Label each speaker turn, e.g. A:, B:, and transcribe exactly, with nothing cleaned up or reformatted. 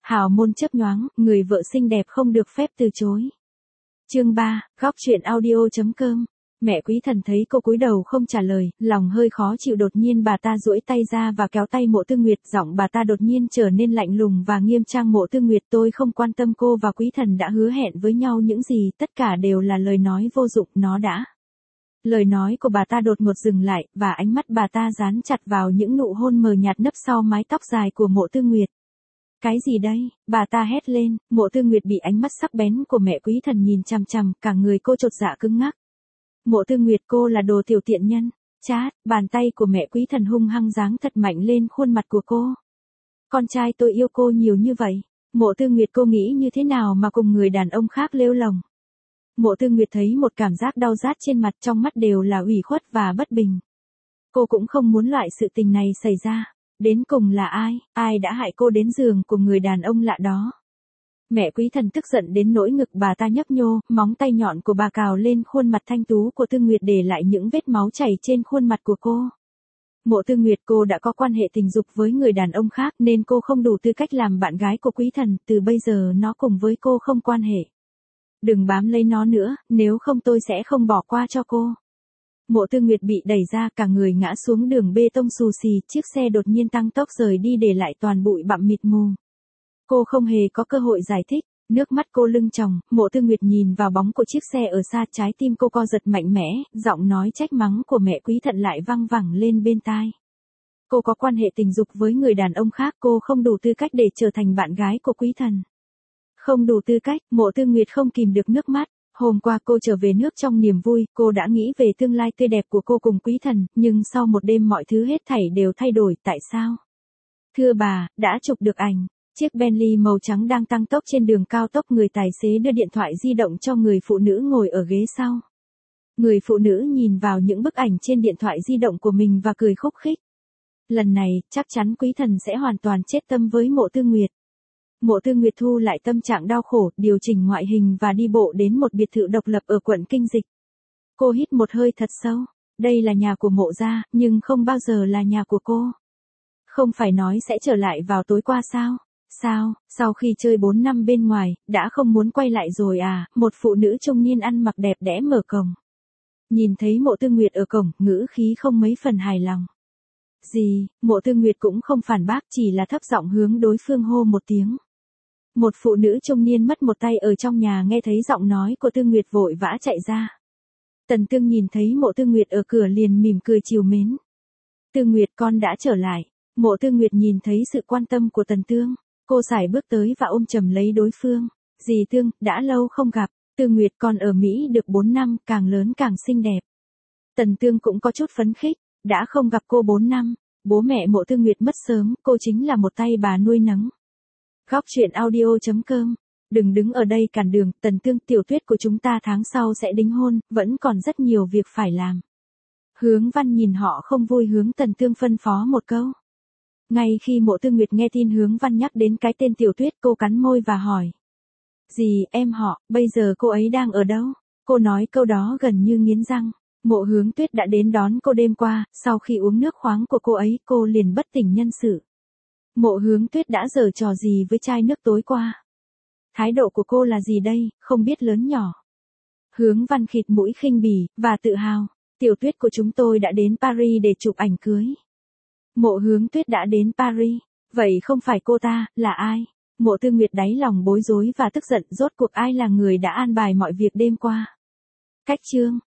A: Hào môn chớp nhoáng, người vợ xinh đẹp không được phép từ chối. Chương ba, góc truyện audio.com. Mẹ Quý Thần thấy cô cúi đầu không trả lời, lòng hơi khó chịu, đột nhiên bà ta duỗi tay ra và kéo tay Mộ Tư Nguyệt, giọng bà ta đột nhiên trở nên lạnh lùng và nghiêm trang. Mộ Tư Nguyệt, tôi không quan tâm cô và Quý Thần đã hứa hẹn với nhau những gì, tất cả đều là lời nói vô dụng, nó đã. Lời nói của bà ta đột ngột dừng lại, và ánh mắt bà ta dán chặt vào những nụ hôn mờ nhạt nấp sau mái tóc dài của Mộ Tư Nguyệt. Cái gì đây? Bà ta hét lên. Mộ Tư Nguyệt bị ánh mắt sắc bén của mẹ Quý Thần nhìn chằm chằm, cả người cô chột dạ cứng ngắc. Mộ Tư Nguyệt, cô là đồ tiểu tiện nhân. Chát, bàn tay của mẹ Quý Thần hung hăng giáng thật mạnh lên khuôn mặt của cô. Con trai tôi yêu cô nhiều như vậy. Mộ Tư Nguyệt, cô nghĩ như thế nào mà cùng người đàn ông khác lêu lồng? Mộ Tư Nguyệt thấy một cảm giác đau rát trên mặt, trong mắt đều là ủy khuất và bất bình. Cô cũng không muốn loại sự tình này xảy ra. Đến cùng là ai, ai đã hại cô đến giường cùng người đàn ông lạ đó? Mẹ Quý Thần tức giận đến nỗi ngực bà ta nhấp nhô, móng tay nhọn của bà cào lên khuôn mặt thanh tú của Tư Nguyệt, để lại những vết máu chảy trên khuôn mặt của cô. Mộ Tư Nguyệt, cô đã có quan hệ tình dục với người đàn ông khác nên cô không đủ tư cách làm bạn gái của Quý Thần, từ bây giờ nó cùng với cô không quan hệ. Đừng bám lấy nó nữa, nếu không tôi sẽ không bỏ qua cho cô. Mộ Tư Nguyệt bị đẩy ra, cả người ngã xuống đường bê tông xù xì, chiếc xe đột nhiên tăng tốc rời đi để lại toàn bụi bặm mịt mù. Cô không hề có cơ hội giải thích, nước mắt cô lưng tròng. Mộ Tư Nguyệt nhìn vào bóng của chiếc xe ở xa, trái tim cô co giật mạnh mẽ, giọng nói trách mắng của mẹ Quý Thần lại văng vẳng lên bên tai. Cô có quan hệ tình dục với người đàn ông khác, cô không đủ tư cách để trở thành bạn gái của Quý Thần. Không đủ tư cách, Mộ Tư Nguyệt không kìm được nước mắt. Hôm qua cô trở về nước trong niềm vui, cô đã nghĩ về tương lai tươi đẹp của cô cùng Quý Thần, nhưng sau một đêm mọi thứ hết thảy đều thay đổi, tại sao? Thưa bà, đã chụp được ảnh. Chiếc Bentley màu trắng đang tăng tốc trên đường cao tốc, người tài xế đưa điện thoại di động cho người phụ nữ ngồi ở ghế sau. Người phụ nữ nhìn vào những bức ảnh trên điện thoại di động của mình và cười khúc khích. Lần này, chắc chắn Quý Thần sẽ hoàn toàn chết tâm với Mộ Tư Nguyệt. Mộ Tư Nguyệt thu lại tâm trạng đau khổ, điều chỉnh ngoại hình và đi bộ đến một biệt thự độc lập ở quận Kinh Dịch. Cô hít một hơi thật sâu. Đây là nhà của Mộ gia, nhưng không bao giờ là nhà của cô. Không phải nói sẽ trở lại vào tối qua sao? Sao, sau khi chơi bốn năm bên ngoài, đã không muốn quay lại rồi à? Một phụ nữ trung niên ăn mặc đẹp đẽ mở cổng. Nhìn thấy Mộ Tư Nguyệt ở cổng, ngữ khí không mấy phần hài lòng. Gì? Mộ Tư Nguyệt cũng không phản bác, chỉ là thấp giọng hướng đối phương hô một tiếng. Một phụ nữ trung niên mất một tay ở trong nhà nghe thấy giọng nói của Tư Nguyệt vội vã chạy ra. Tần Tương nhìn thấy Mộ Tư Nguyệt ở cửa liền mỉm cười trìu mến. Tư Nguyệt, con đã trở lại. Mộ Tư Nguyệt nhìn thấy sự quan tâm của Tần Tương. Cô sải bước tới và ôm chầm lấy đối phương. Dì Tương, đã lâu không gặp. Tư Nguyệt, con ở Mỹ được bốn năm, càng lớn càng xinh đẹp. Tần Tương cũng có chút phấn khích. Đã không gặp cô bốn năm. Bố mẹ Mộ Tư Nguyệt mất sớm, cô chính là một tay bà nuôi nấng. Góc truyện audio.com. Đừng đứng ở đây cản đường, Tần Tương, tiểu Tuyết của chúng ta tháng sau sẽ đính hôn, vẫn còn rất nhiều việc phải làm. Hướng Văn nhìn họ không vui, hướng Tần Tương phân phó một câu. Ngay khi Mộ Tư Nguyệt nghe tin Hướng Văn nhắc đến cái tên tiểu Tuyết, cô cắn môi và hỏi. Dì, em họ, bây giờ cô ấy đang ở đâu? Cô nói câu đó gần như nghiến răng. Mộ Hướng Tuyết đã đến đón cô đêm qua, sau khi uống nước khoáng của cô ấy, cô liền bất tỉnh nhân sự. Mộ Hướng Tuyết đã giở trò gì với chai nước tối qua? Thái độ của cô là gì đây, không biết lớn nhỏ. Hướng Văn khịt mũi khinh bỉ, và tự hào. Tiểu Tuyết của chúng tôi đã đến Paris để chụp ảnh cưới. Mộ Hướng Tuyết đã đến Paris. Vậy không phải cô ta, là ai? Mộ Tư Nguyệt đáy lòng bối rối và tức giận, rốt cuộc ai là người đã an bài mọi việc đêm qua? Cách chương.